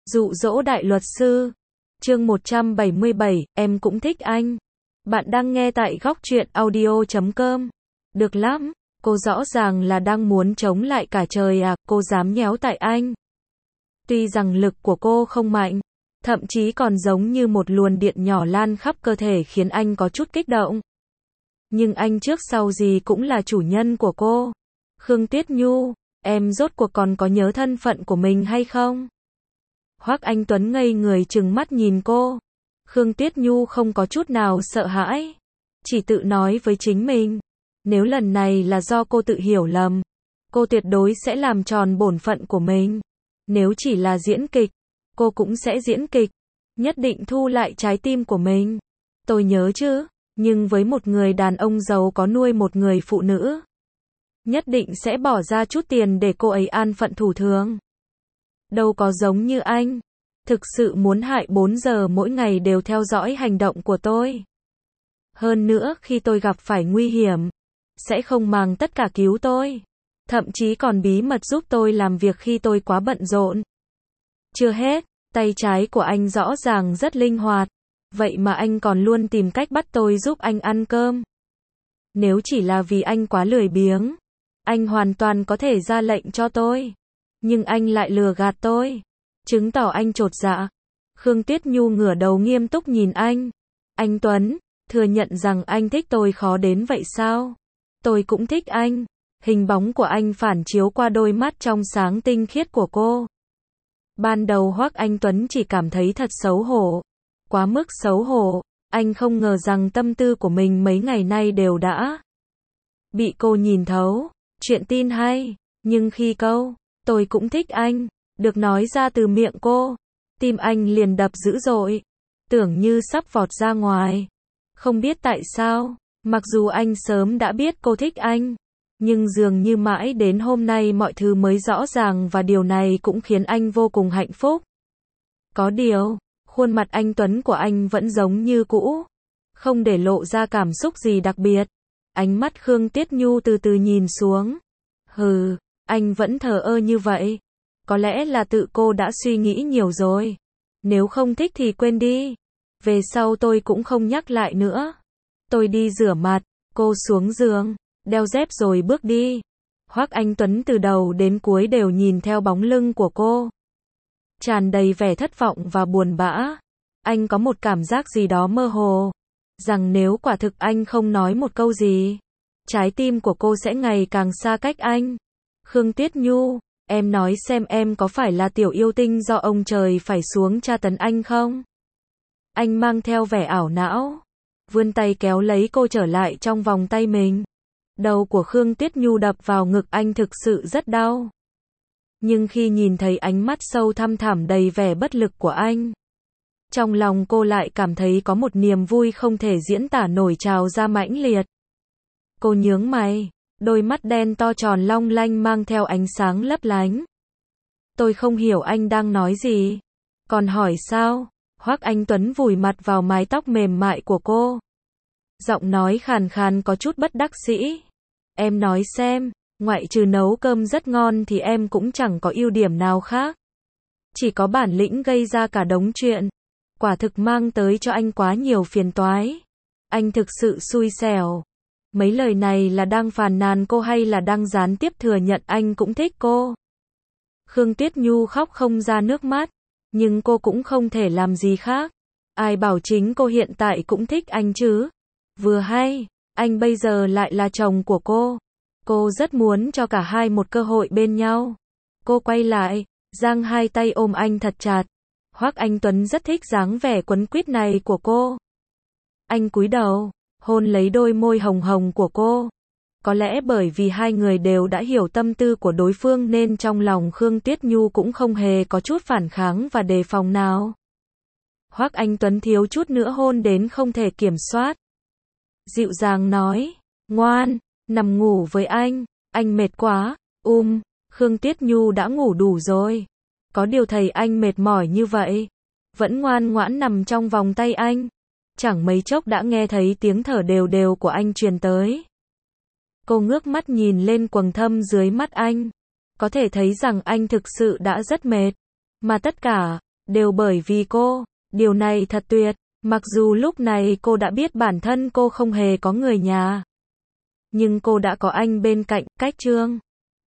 Dụ dỗ đại luật sư. Chương 177, em cũng thích anh. Bạn đang nghe tại góc truyện audio.com. Được lắm, cô rõ ràng là đang muốn chống lại cả trời à, cô dám nhéo tại anh. Tuy rằng lực của cô không mạnh, thậm chí còn giống như một luồng điện nhỏ lan khắp cơ thể khiến anh có chút kích động. Nhưng anh trước sau gì cũng là chủ nhân của cô. Khương Tuyết Nhu, em rốt cuộc còn có nhớ thân phận của mình hay không? Hoắc Anh Tuấn ngây người trừng mắt nhìn cô. Khương Tuyết Nhu không có chút nào sợ hãi, chỉ tự nói với chính mình, nếu lần này là do cô tự hiểu lầm, cô tuyệt đối sẽ làm tròn bổn phận của mình. Nếu chỉ là diễn kịch, cô cũng sẽ diễn kịch, nhất định thu lại trái tim của mình. Tôi nhớ chứ, nhưng với một người đàn ông giàu có nuôi một người phụ nữ, nhất định sẽ bỏ ra chút tiền để cô ấy an phận thủ thường. Đâu có giống như anh, thực sự muốn hại 4 giờ mỗi ngày đều theo dõi hành động của tôi. Hơn nữa khi tôi gặp phải nguy hiểm, sẽ không màng tất cả cứu tôi. Thậm chí còn bí mật giúp tôi làm việc khi tôi quá bận rộn. Chưa hết, tay trái của anh rõ ràng rất linh hoạt, vậy mà anh còn luôn tìm cách bắt tôi giúp anh ăn cơm. Nếu chỉ là vì anh quá lười biếng, anh hoàn toàn có thể ra lệnh cho tôi. Nhưng anh lại lừa gạt tôi, chứng tỏ anh chột dạ. Khương Tuyết Nhu ngửa đầu nghiêm túc nhìn anh. Anh Tuấn, thừa nhận rằng anh thích tôi khó đến vậy sao? Tôi cũng thích anh. Hình bóng của anh phản chiếu qua đôi mắt trong sáng tinh khiết của cô. Ban đầu Hoắc Anh Tuấn chỉ cảm thấy thật xấu hổ. Quá mức xấu hổ, anh không ngờ rằng tâm tư của mình mấy ngày nay đều đã bị cô nhìn thấu. Chuyện tin hay, nhưng khi câu tôi cũng thích anh được nói ra từ miệng cô, tim anh liền đập dữ dội, tưởng như sắp vọt ra ngoài. Không biết tại sao, mặc dù anh sớm đã biết cô thích anh, nhưng dường như mãi đến hôm nay mọi thứ mới rõ ràng và điều này cũng khiến anh vô cùng hạnh phúc. Có điều, khuôn mặt anh Tuấn của anh vẫn giống như cũ, không để lộ ra cảm xúc gì đặc biệt. Ánh mắt Khương Tuyết Nhu từ từ nhìn xuống. Hừ, anh vẫn thờ ơ như vậy. Có lẽ là tự cô đã suy nghĩ nhiều rồi. Nếu không thích thì quên đi. Về sau tôi cũng không nhắc lại nữa. Tôi đi rửa mặt, cô xuống giường, đeo dép rồi bước đi. Hoắc Anh Tuấn từ đầu đến cuối đều nhìn theo bóng lưng của cô, tràn đầy vẻ thất vọng và buồn bã. Anh có một cảm giác gì đó mơ hồ, rằng nếu quả thực anh không nói một câu gì, trái tim của cô sẽ ngày càng xa cách anh. Khương Tuyết Nhu, em nói xem em có phải là tiểu yêu tinh do ông trời phải xuống tra tấn anh không? Anh mang theo vẻ ảo não, vươn tay kéo lấy cô trở lại trong vòng tay mình. Đầu của Khương Tuyết Nhu đập vào ngực anh thực sự rất đau. Nhưng khi nhìn thấy ánh mắt sâu thăm thẳm đầy vẻ bất lực của anh, trong lòng cô lại cảm thấy có một niềm vui không thể diễn tả nổi trào ra mãnh liệt. Cô nhướng mày, đôi mắt đen to tròn long lanh mang theo ánh sáng lấp lánh. Tôi không hiểu anh đang nói gì. Còn hỏi sao? Hoắc Anh Tuấn vùi mặt vào mái tóc mềm mại của cô. Giọng nói khàn khàn có chút bất đắc dĩ. Em nói xem, ngoại trừ nấu cơm rất ngon thì em cũng chẳng có ưu điểm nào khác. Chỉ có bản lĩnh gây ra cả đống chuyện. Quả thực mang tới cho anh quá nhiều phiền toái. Anh thực sự xui xẻo. Mấy lời này là đang phàn nàn cô hay là đang gián tiếp thừa nhận anh cũng thích cô? Khương Tuyết Nhu khóc không ra nước mắt, nhưng cô cũng không thể làm gì khác. Ai bảo chính cô hiện tại cũng thích anh chứ? Vừa hay, anh bây giờ lại là chồng của cô. Cô rất muốn cho cả hai một cơ hội bên nhau. Cô quay lại, giang hai tay ôm anh thật chặt. Hoắc Anh Tuấn rất thích dáng vẻ quấn quýt này của cô. Anh cúi đầu, hôn lấy đôi môi hồng hồng của cô. Có lẽ bởi vì hai người đều đã hiểu tâm tư của đối phương nên trong lòng Khương Tuyết Nhu cũng không hề có chút phản kháng và đề phòng nào. Hoắc Anh Tuấn thiếu chút nữa hôn đến không thể kiểm soát. Dịu dàng nói, ngoan, nằm ngủ với anh mệt quá. Khương Tuyết Nhu đã ngủ đủ rồi. Có điều thấy anh mệt mỏi như vậy, vẫn ngoan ngoãn nằm trong vòng tay anh. Chẳng mấy chốc đã nghe thấy tiếng thở đều đều của anh truyền tới. Cô ngước mắt nhìn lên quầng thâm dưới mắt anh. Có thể thấy rằng anh thực sự đã rất mệt. Mà tất cả, đều bởi vì cô. Điều này thật tuyệt. Mặc dù lúc này cô đã biết bản thân cô không hề có người nhà. Nhưng cô đã có anh bên cạnh, cách Trương.